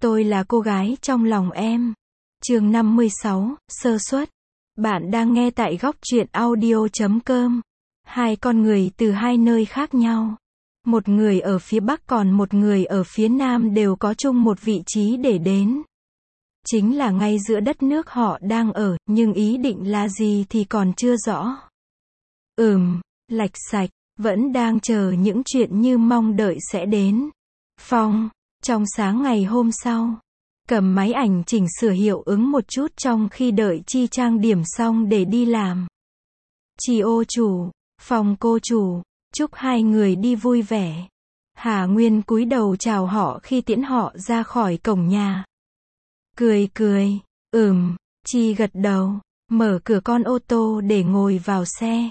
Tôi là cô gái trong lòng em. Chương 56, sơ suất. Bạn đang nghe tại góc truyện audio.com. Hai con người từ hai nơi khác nhau. Một người ở phía Bắc còn một người ở phía Nam đều có chung một vị trí để đến. Chính là ngay giữa đất nước họ đang ở, nhưng ý định là gì thì còn chưa rõ. Lạch sạch, vẫn đang chờ những chuyện như mong đợi sẽ đến. Phong, trong sáng ngày hôm sau, cầm máy ảnh chỉnh sửa hiệu ứng một chút trong khi đợi Chi trang điểm xong để đi làm. Chi ô chủ, Phong cô chủ, chúc hai người đi vui vẻ. Hà Nguyên cúi đầu chào họ khi tiễn họ ra khỏi cổng nhà. Cười, Chi gật đầu, mở cửa con ô tô để ngồi vào xe.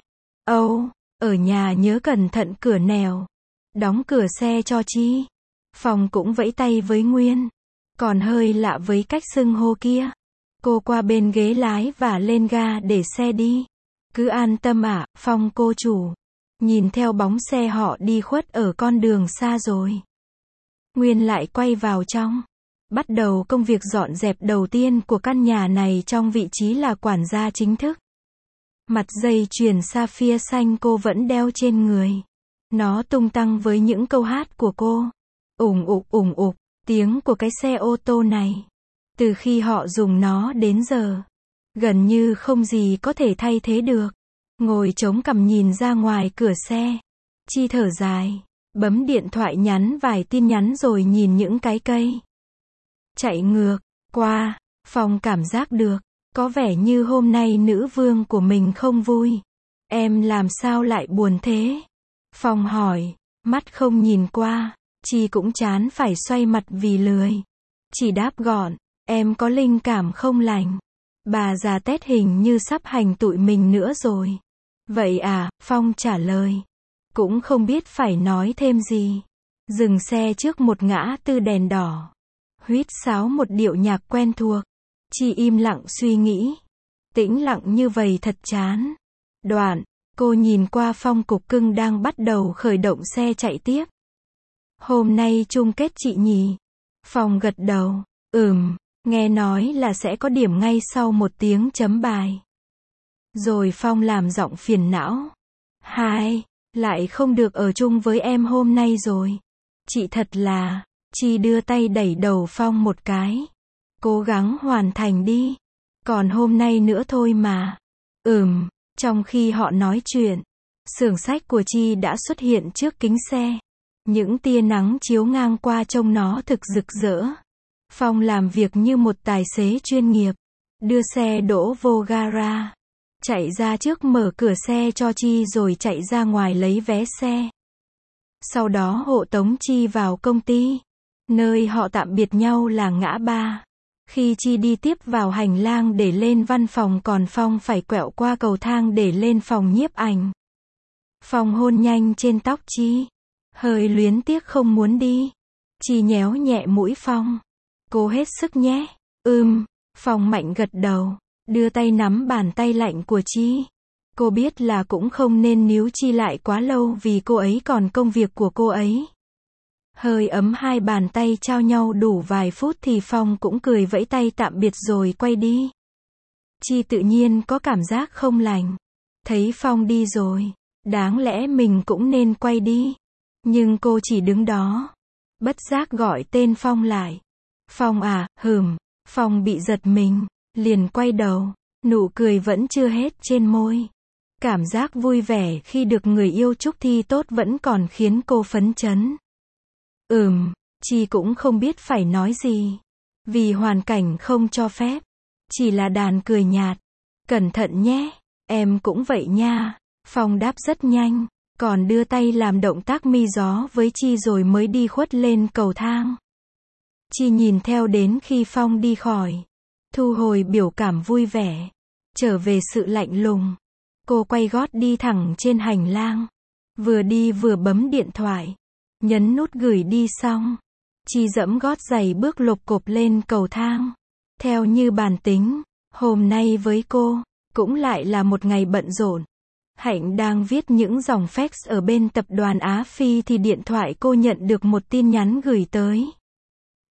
Ở nhà nhớ cẩn thận cửa nẻo. Đóng cửa xe cho Chi. Phong cũng vẫy tay với Nguyên. Còn hơi lạ với cách xưng hô kia. Cô qua bên ghế lái và lên ga để xe đi. Cứ an tâm ạ, Phong cô chủ. Nhìn theo bóng xe họ đi khuất ở con đường xa rồi. Nguyên lại quay vào trong. Bắt đầu công việc dọn dẹp đầu tiên của căn nhà này trong vị trí là quản gia chính thức. Mặt dây chuyền sapphire xanh cô vẫn đeo trên người. Nó tung tăng với những câu hát của cô. Ủng ục, tiếng của cái xe ô tô này. Từ khi họ dùng nó đến giờ, gần như không gì có thể thay thế được. Ngồi chống cằm nhìn ra ngoài cửa xe. Chi thở dài, bấm điện thoại nhắn vài tin nhắn rồi nhìn những cái cây chạy ngược qua. Phong cảm giác được, có vẻ như hôm nay nữ vương của mình không vui. Em làm sao lại buồn thế? Phong hỏi, mắt không nhìn qua. Chi cũng chán phải xoay mặt vì lười. Chỉ đáp gọn, em có linh cảm không lành. Bà già tét hình như sắp hành tụi mình nữa rồi. Vậy à, Phong trả lời. Cũng không biết phải nói thêm gì. Dừng xe trước một ngã tư đèn đỏ. Huýt sáo một điệu nhạc quen thuộc. Chi im lặng suy nghĩ. Tĩnh lặng như vậy thật chán. Đoạn, cô nhìn qua Phong cục cưng đang bắt đầu khởi động xe chạy tiếp. Hôm nay chung kết chị nhỉ? Phong gật đầu. Nghe nói là sẽ có điểm ngay sau một tiếng chấm bài. Rồi Phong làm giọng phiền não. Lại không được ở chung với em hôm nay rồi. Chị thật là. Chi đưa tay đẩy đầu Phong một cái. Cố gắng hoàn thành đi. Còn hôm nay nữa thôi mà. Trong khi họ nói chuyện, xưởng xách của Chi đã xuất hiện trước kính xe. Những tia nắng chiếu ngang qua trông nó thực rực rỡ. Phong làm việc như một tài xế chuyên nghiệp. Đưa xe đỗ vô gara. Chạy ra trước mở cửa xe cho Chi rồi chạy ra ngoài lấy vé xe. Sau đó hộ tống Chi vào công ty. Nơi họ tạm biệt nhau là ngã ba. Khi Chi đi tiếp vào hành lang để lên văn phòng còn Phong phải quẹo qua cầu thang để lên phòng nhiếp ảnh. Phong hôn nhanh trên tóc Chi. Hơi luyến tiếc không muốn đi. Chi nhéo nhẹ mũi Phong. Cố hết sức nhé. Phong mạnh gật đầu. Đưa tay nắm bàn tay lạnh của Chi. Cô biết là cũng không nên níu Chi lại quá lâu vì cô ấy còn công việc của cô ấy. Hơi ấm hai bàn tay trao nhau đủ vài phút thì Phong cũng cười vẫy tay tạm biệt rồi quay đi. Chi tự nhiên có cảm giác không lành. Thấy Phong đi rồi, đáng lẽ mình cũng nên quay đi. Nhưng cô chỉ đứng đó. Bất giác gọi tên Phong lại. Phong à, Phong bị giật mình, liền quay đầu. Nụ cười vẫn chưa hết trên môi. Cảm giác vui vẻ khi được người yêu chúc thi tốt vẫn còn khiến cô phấn chấn. Chi cũng không biết phải nói gì. Vì hoàn cảnh không cho phép. Chỉ là đàn cười nhạt. Cẩn thận nhé, em cũng vậy nha. Phong đáp rất nhanh. Còn đưa tay làm động tác mi gió với Chi rồi mới đi khuất lên cầu thang. Chi nhìn theo đến khi Phong đi khỏi. Thu hồi biểu cảm vui vẻ. Trở về sự lạnh lùng. Cô quay gót đi thẳng trên hành lang. Vừa đi vừa bấm điện thoại. Nhấn nút gửi đi xong. Chi dẫm gót giày bước lộp cộp lên cầu thang. Theo như bản tính, hôm nay với cô, cũng lại là một ngày bận rộn. Hạnh đang viết những dòng fax ở bên tập đoàn Á Phi thì điện thoại cô nhận được một tin nhắn gửi tới.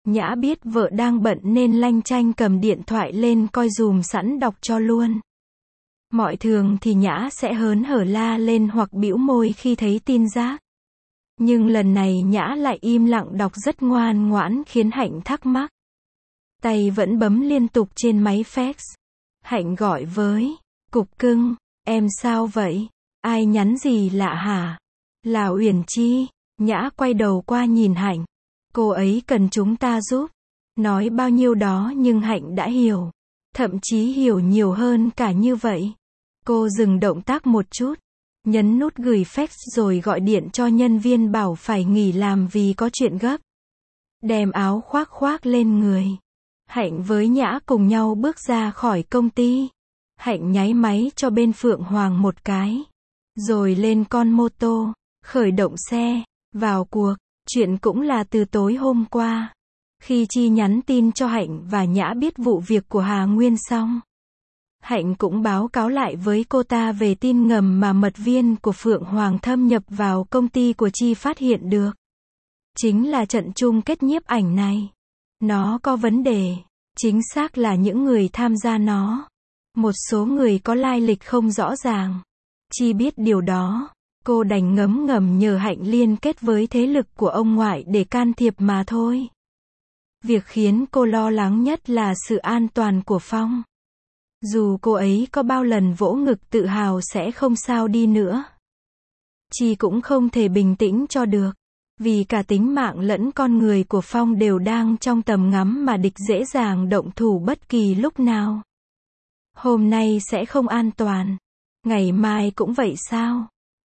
Nhã biết vợ đang bận nên lanh chanh cầm điện thoại lên coi dùm sẵn đọc cho luôn. Mọi thường thì Nhã sẽ hớn hở la lên hoặc bĩu môi khi thấy tin rác. Nhưng lần này Nhã lại im lặng đọc rất ngoan ngoãn khiến Hạnh thắc mắc. Tay vẫn bấm liên tục trên máy fax. Hạnh gọi với, cục cưng, em sao vậy? Ai nhắn gì lạ hả? Là Uyển Chi. Nhã quay đầu qua nhìn Hạnh. Cô ấy cần chúng ta giúp. Nói bao nhiêu đó nhưng Hạnh đã hiểu. Thậm chí hiểu nhiều hơn cả như vậy. Cô dừng động tác một chút. Nhấn nút gửi fax rồi gọi điện cho nhân viên bảo phải nghỉ làm vì có chuyện gấp. Đem áo khoác lên người. Hạnh với Nhã cùng nhau bước ra khỏi công ty. Hạnh nháy máy cho bên Phượng Hoàng một cái. Rồi lên con mô tô, khởi động xe, vào cuộc. Chuyện cũng là từ tối hôm qua. Khi Chi nhắn tin cho Hạnh và Nhã biết vụ việc của Hà Nguyên xong. Hạnh cũng báo cáo lại với cô ta về tin ngầm mà mật viên của Phượng Hoàng thâm nhập vào công ty của Chi phát hiện được. Chính là trận chung kết nhiếp ảnh này. Nó có vấn đề. Chính xác là những người tham gia nó. Một số người có lai lịch không rõ ràng. Chi biết điều đó. Cô đành ngấm ngầm nhờ Hạnh liên kết với thế lực của ông ngoại để can thiệp mà thôi. Việc khiến cô lo lắng nhất là sự an toàn của Phong. Dù cô ấy có bao lần vỗ ngực tự hào sẽ không sao đi nữa. Chi cũng không thể bình tĩnh cho được. Vì cả tính mạng lẫn con người của Phong đều đang trong tầm ngắm mà địch dễ dàng động thủ bất kỳ lúc nào. Hôm nay sẽ không an toàn. Ngày mai cũng vậy sao?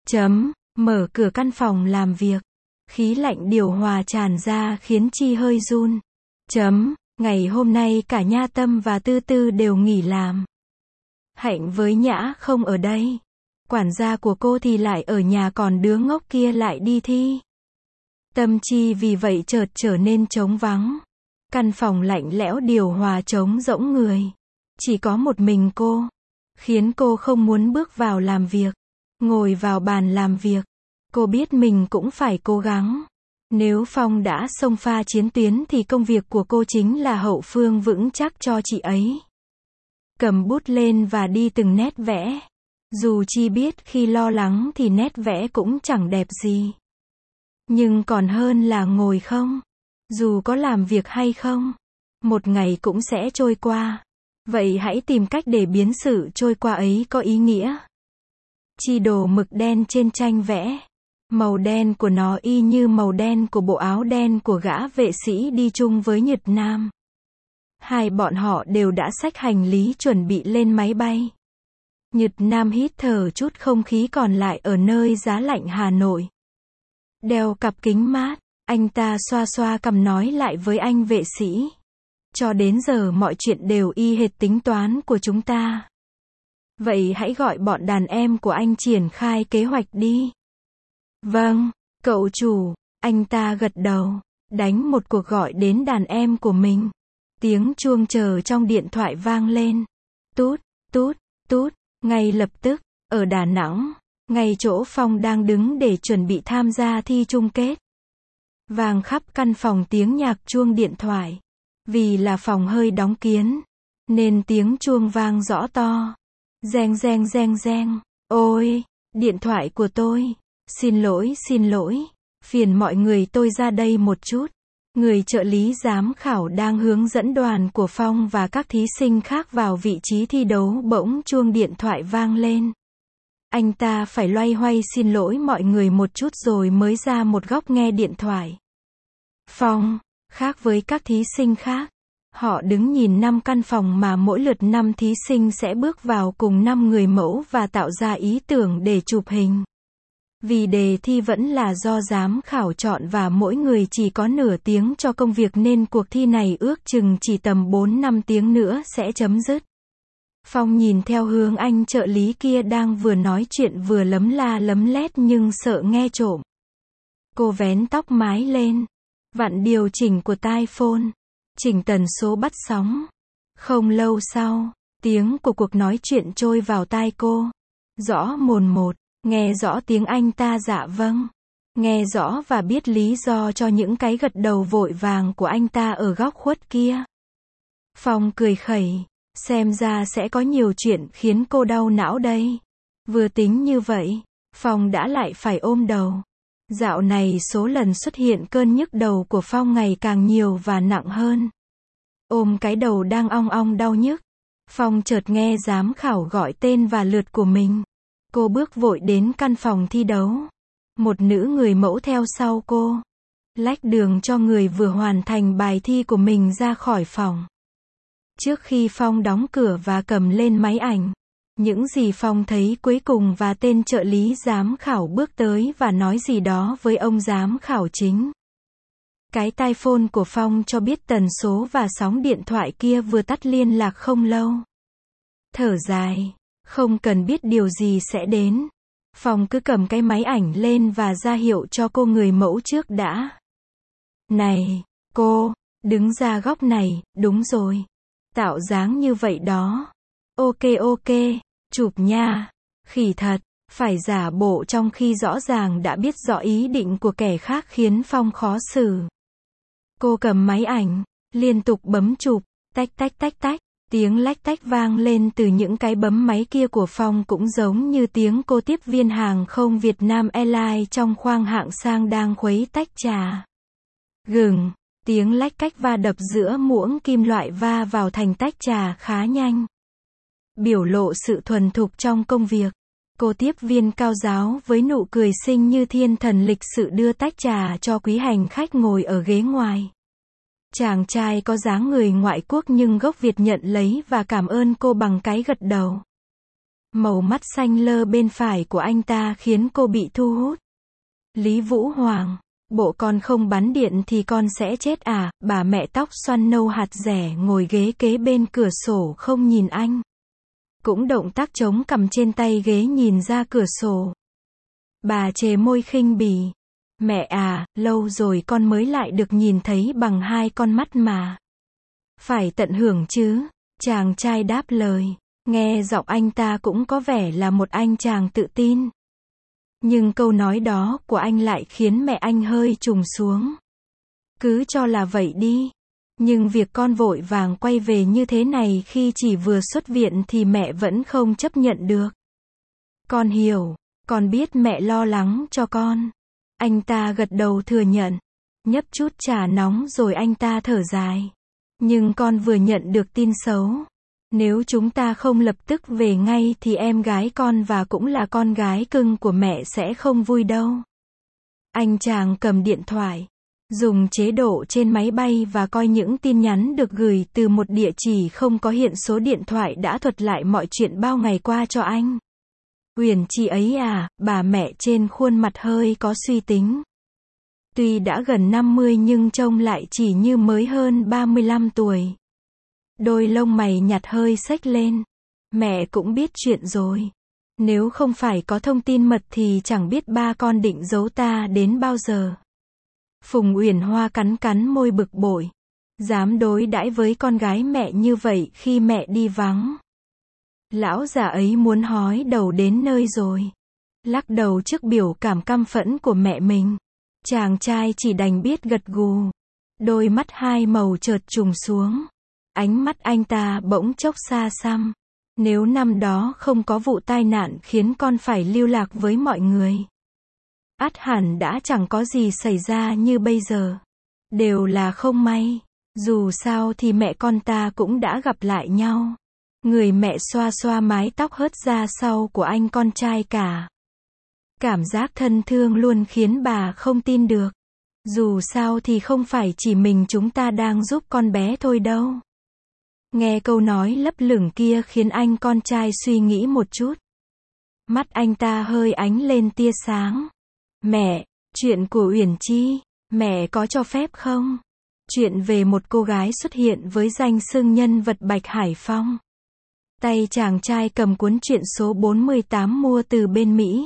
Mở cửa căn phòng làm việc. Khí lạnh điều hòa tràn ra khiến Chi hơi run. Ngày hôm nay cả Nha Tâm và Tư Tư đều nghỉ làm. Hạnh với Nhã không ở đây. Quản gia của cô thì lại ở nhà còn đứa ngốc kia lại đi thi. Tâm Chi vì vậy chợt trở nên trống vắng. Căn phòng lạnh lẽo điều hòa trống rỗng người. Chỉ có một mình cô. Khiến cô không muốn bước vào làm việc. Ngồi vào bàn làm việc. Cô biết mình cũng phải cố gắng. Nếu Phong đã xông pha chiến tuyến thì công việc của cô chính là hậu phương vững chắc cho chị ấy. Cầm bút lên và đi từng nét vẽ. Dù Chi biết khi lo lắng thì nét vẽ cũng chẳng đẹp gì. Nhưng còn hơn là ngồi không. Dù có làm việc hay không, một ngày cũng sẽ trôi qua. Vậy hãy tìm cách để biến sự trôi qua ấy có ý nghĩa. Chi đổ mực đen trên tranh vẽ. Màu đen của nó y như màu đen của bộ áo đen của gã vệ sĩ đi chung với Nhật Nam. Hai bọn họ đều đã xách hành lý chuẩn bị lên máy bay. Nhật Nam hít thở chút không khí còn lại ở nơi giá lạnh Hà Nội. Đeo cặp kính mát, anh ta xoa xoa cằm nói lại với anh vệ sĩ. Cho đến giờ mọi chuyện đều y hệt tính toán của chúng ta. Vậy hãy gọi bọn đàn em của anh triển khai kế hoạch đi. Vâng, cậu chủ, anh ta gật đầu, đánh một cuộc gọi đến đàn em của mình. Tiếng chuông chờ trong điện thoại vang lên. Tút, tút, tút, ngay lập tức, ở Đà Nẵng, ngay chỗ Phong đang đứng để chuẩn bị tham gia thi chung kết. Vang khắp căn phòng tiếng nhạc chuông điện thoại. Vì là phòng hơi đóng kín, nên tiếng chuông vang rõ to. Reng reng reng reng. Ôi, điện thoại của tôi. Xin lỗi. Phiền mọi người tôi ra đây một chút. Người trợ lý giám khảo đang hướng dẫn đoàn của Phong và các thí sinh khác vào vị trí thi đấu bỗng chuông điện thoại vang lên. Anh ta phải loay hoay xin lỗi mọi người một chút rồi mới ra một góc nghe điện thoại. Phong, khác với các thí sinh khác, họ đứng nhìn 5 căn phòng mà mỗi lượt 5 thí sinh sẽ bước vào cùng 5 người mẫu và tạo ra ý tưởng để chụp hình. Vì đề thi vẫn là do giám khảo chọn và mỗi người chỉ có nửa tiếng cho công việc nên cuộc thi này ước chừng chỉ tầm 4-5 tiếng nữa sẽ chấm dứt. Phong nhìn theo hướng anh trợ lý kia đang vừa nói chuyện vừa lấm la lấm lét nhưng sợ nghe trộm. Cô vén tóc mái lên, vặn điều chỉnh của tai phone, chỉnh tần số bắt sóng. Không lâu sau, tiếng của cuộc nói chuyện trôi vào tai cô. Rõ mồn một, nghe rõ tiếng anh ta dạ vâng. nghe rõ và biết lý do cho những cái gật đầu vội vàng của anh ta ở góc khuất kia. Phong cười khẩy, xem ra sẽ có nhiều chuyện khiến cô đau não đây. Vừa tính như vậy, Phong đã lại phải ôm đầu. Dạo này số lần xuất hiện cơn nhức đầu của Phong ngày càng nhiều và nặng hơn. Ôm cái đầu đang ong ong đau nhức, Phong chợt nghe giám khảo gọi tên và lượt của mình. Cô bước vội đến căn phòng thi đấu. Một nữ người mẫu theo sau cô, lách đường cho người vừa hoàn thành bài thi của mình ra khỏi phòng. Trước khi Phong đóng cửa và cầm lên máy ảnh, những gì Phong thấy cuối cùng và tên trợ lý giám khảo bước tới và nói gì đó với ông giám khảo chính. Cái tai phone của Phong cho biết tần số và sóng điện thoại kia vừa tắt liên lạc không lâu. Thở dài, không cần biết điều gì sẽ đến. Phong cứ cầm cái máy ảnh lên và ra hiệu cho cô người mẫu trước đã. Này, cô, đứng ra góc này, đúng rồi. Tạo dáng như vậy đó. Ok, chụp nha. Khỉ thật, phải giả bộ trong khi rõ ràng đã biết rõ ý định của kẻ khác khiến Phong khó xử. Cô cầm máy ảnh, liên tục bấm chụp, tách tách tách tách. Tiếng lách tách vang lên từ những cái bấm máy kia của Phong cũng giống như tiếng cô tiếp viên hàng không Việt Nam Airlines trong khoang hạng sang đang khuấy tách trà. Gừng, tiếng lách cách va đập giữa muỗng kim loại va vào thành tách trà khá nhanh. Biểu lộ sự thuần thục trong công việc. Cô tiếp viên cao giáo với nụ cười xinh như thiên thần lịch sự đưa tách trà cho quý hành khách ngồi ở ghế ngoài. Chàng trai có dáng người ngoại quốc nhưng gốc Việt nhận lấy và cảm ơn cô bằng cái gật đầu. Màu mắt xanh lơ bên phải của anh ta khiến cô bị thu hút. Lý Vũ Hoàng, bộ con không bắn điện thì con sẽ chết à? Bà mẹ tóc xoăn nâu hạt rẻ ngồi ghế kế bên cửa sổ không nhìn anh. Cũng động tác chống cằm trên tay ghế nhìn ra cửa sổ. Bà chề môi khinh bỉ. Mẹ à, lâu rồi con mới lại được nhìn thấy bằng hai con mắt mà. Phải tận hưởng chứ, chàng trai đáp lời. Nghe giọng anh ta cũng có vẻ là một anh chàng tự tin. Nhưng câu nói đó của anh lại khiến mẹ anh hơi trùng xuống. Cứ cho là vậy đi. Nhưng việc con vội vàng quay về như thế này khi chỉ vừa xuất viện thì mẹ vẫn không chấp nhận được. Con hiểu, con biết mẹ lo lắng cho con. Anh ta gật đầu thừa nhận. Nhấp chút trà nóng rồi anh ta thở dài. Nhưng con vừa nhận được tin xấu. Nếu chúng ta không lập tức về ngay thì em gái con và cũng là con gái cưng của mẹ sẽ không vui đâu. Anh chàng cầm điện thoại, dùng chế độ trên máy bay và coi những tin nhắn được gửi từ một địa chỉ không có hiện số điện thoại đã thuật lại mọi chuyện bao ngày qua cho anh. Uyển chị ấy à, bà mẹ trên khuôn mặt hơi có suy tính. Tuy đã gần 50 nhưng trông lại chỉ như mới hơn 35 tuổi. Đôi lông mày nhạt hơi xếch lên. Mẹ cũng biết chuyện rồi. Nếu không phải có thông tin mật thì chẳng biết ba con định giấu ta đến bao giờ. Phùng Uyển Hoa cắn cắn môi bực bội. Dám đối đãi với con gái mẹ như vậy khi mẹ đi vắng. Lão già ấy muốn hói đầu đến nơi rồi. Lắc đầu trước biểu cảm căm phẫn của mẹ mình. Chàng trai chỉ đành biết gật gù. Đôi mắt hai màu chợt trùng xuống. Ánh mắt anh ta bỗng chốc xa xăm. Nếu năm đó không có vụ tai nạn khiến con phải lưu lạc với mọi người, ắt hẳn đã chẳng có gì xảy ra như bây giờ. Đều là không may. Dù sao thì mẹ con ta cũng đã gặp lại nhau. Người mẹ xoa xoa mái tóc hớt ra sau của anh con trai cả. Cảm giác thân thương luôn khiến bà không tin được. Dù sao thì không phải chỉ mình chúng ta đang giúp con bé thôi đâu. Nghe câu nói lấp lửng kia khiến anh con trai suy nghĩ một chút. Mắt anh ta hơi ánh lên tia sáng. Mẹ, chuyện của Uyển Chi, mẹ có cho phép không? Chuyện về một cô gái xuất hiện với danh xưng nhân vật Bạch Hải Phong. Tay chàng trai cầm cuốn truyện số 48 mua từ bên Mỹ.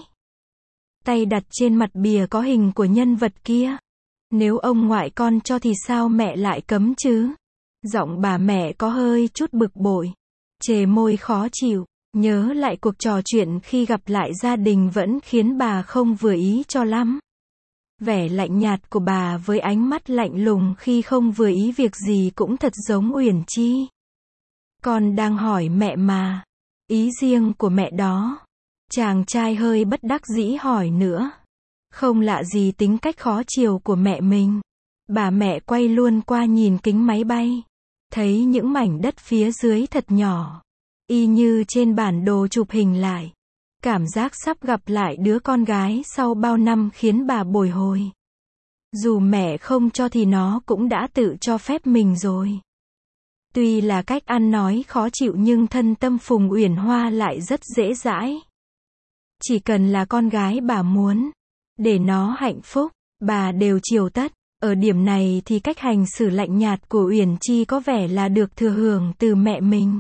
Tay đặt trên mặt bìa có hình của nhân vật kia. Nếu ông ngoại con cho thì sao mẹ lại cấm chứ? Giọng bà mẹ có hơi chút bực bội. Chề môi khó chịu. Nhớ lại cuộc trò chuyện khi gặp lại gia đình vẫn khiến bà không vừa ý cho lắm. Vẻ lạnh nhạt của bà với ánh mắt lạnh lùng khi không vừa ý việc gì cũng thật giống Uyển Chi. Con đang hỏi mẹ mà. Ý riêng của mẹ đó. Chàng trai hơi bất đắc dĩ hỏi nữa. Không lạ gì tính cách khó chiều của mẹ mình. Bà mẹ quay luôn qua nhìn kính máy bay. Thấy những mảnh đất phía dưới thật nhỏ. Y như trên bản đồ chụp hình lại. Cảm giác sắp gặp lại đứa con gái sau bao năm khiến bà bồi hồi. Dù mẹ không cho thì nó cũng đã tự cho phép mình rồi. Tuy là cách ăn nói khó chịu nhưng thân tâm Phùng Uyển Hoa lại rất dễ dãi. Chỉ cần là con gái bà muốn, để nó hạnh phúc, bà đều chiều tất. Ở điểm này thì cách hành xử lạnh nhạt của Uyển Chi có vẻ là được thừa hưởng từ mẹ mình.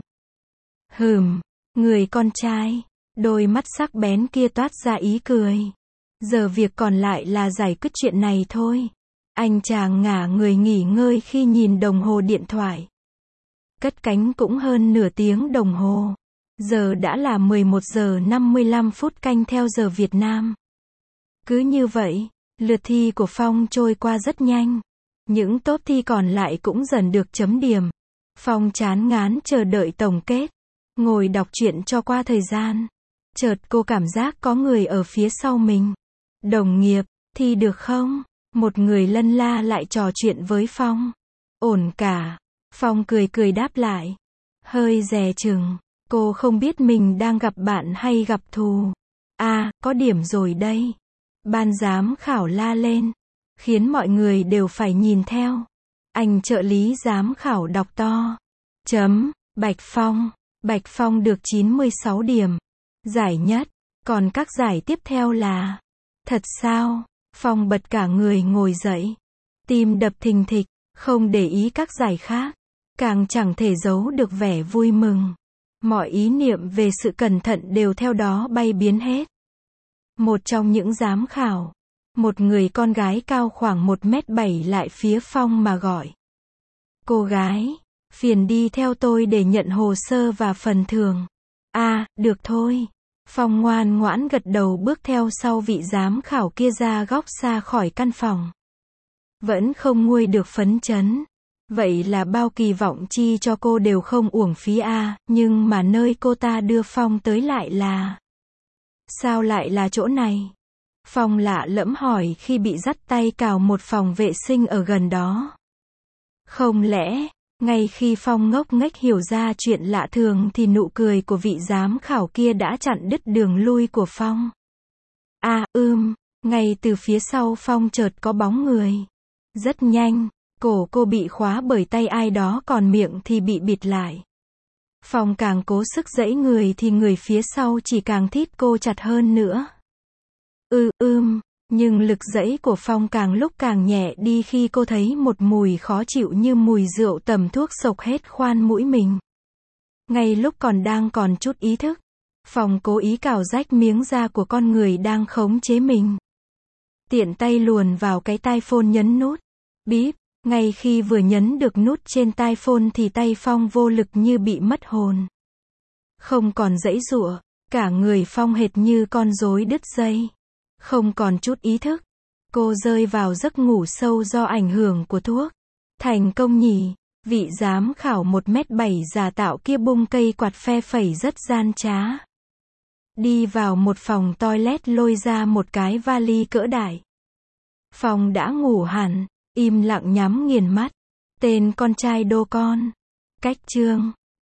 Người con trai, đôi mắt sắc bén kia toát ra ý cười. Giờ việc còn lại là giải quyết chuyện này thôi. Anh chàng ngả người nghỉ ngơi khi nhìn đồng hồ điện thoại. Cất cánh cũng hơn nửa tiếng đồng hồ. Giờ đã là 11 giờ 55 phút canh theo giờ Việt Nam. Cứ như vậy, lượt thi của Phong trôi qua rất nhanh. Những top thi còn lại cũng dần được chấm điểm. Phong chán ngán chờ đợi tổng kết. Ngồi đọc truyện cho qua thời gian. Chợt cô cảm giác có người ở phía sau mình. Đồng nghiệp, thi được không? Một người lân la lại trò chuyện với Phong. Ổn cả. Phong cười cười đáp lại. Hơi dè chừng. Cô không biết mình đang gặp bạn hay gặp thù. À, có điểm rồi đây. Ban giám khảo la lên. Khiến mọi người đều phải nhìn theo. Anh trợ lý giám khảo đọc to. Bạch Phong. Bạch Phong được 96 điểm. Giải nhất. Còn các giải tiếp theo là... Thật sao? Phong bật cả người ngồi dậy. Tim đập thình thịch. Không để ý các giải khác. Càng chẳng thể giấu được vẻ vui mừng. Mọi ý niệm về sự cẩn thận đều theo đó bay biến hết. Một trong những giám khảo, một người con gái cao khoảng 1m7 lại phía Phong mà gọi. Cô gái, phiền đi theo tôi để nhận hồ sơ và phần thưởng. À, được thôi. Phong ngoan ngoãn gật đầu bước theo sau vị giám khảo kia ra góc xa khỏi căn phòng. Vẫn không nguôi được phấn chấn. Vậy là bao kỳ vọng chi cho cô đều không uổng phí à, nhưng mà nơi cô ta đưa Phong tới lại là... Sao lại là chỗ này? Phong lạ lẫm hỏi khi bị dắt tay cào một phòng vệ sinh ở gần đó. Không lẽ, ngay khi Phong ngốc nghếch hiểu ra chuyện lạ thường thì nụ cười của vị giám khảo kia đã chặn đứt đường lui của Phong. À, ngay từ phía sau Phong chợt có bóng người. Rất nhanh, cổ cô bị khóa bởi tay ai đó còn miệng thì bị bịt lại. Phong càng cố sức giãy người thì người phía sau chỉ càng thít cô chặt hơn nữa. Nhưng lực giãy của Phong càng lúc càng nhẹ đi khi cô thấy một mùi khó chịu như mùi rượu tẩm thuốc xộc hết khoan mũi mình. Ngay lúc còn chút ý thức, Phong cố ý cào rách miếng da của con người đang khống chế mình. Tiện tay luồn vào cái tai phone nhấn nút. Bíp, ngay khi vừa nhấn được nút trên tai phone thì tay Phong vô lực như bị mất hồn. Không còn giãy giụa, cả người Phong hệt như con rối đứt dây. Không còn chút ý thức. Cô rơi vào giấc ngủ sâu do ảnh hưởng của thuốc. Thành công nhỉ? Vị giám khảo 1m7 giả tạo kia bung cây quạt phe phẩy rất gian trá. Đi vào một phòng toilet lôi ra một cái vali cỡ đại. Phong đã ngủ hẳn, im lặng nhắm nghiền mắt. Tên con trai đô con. Cách chương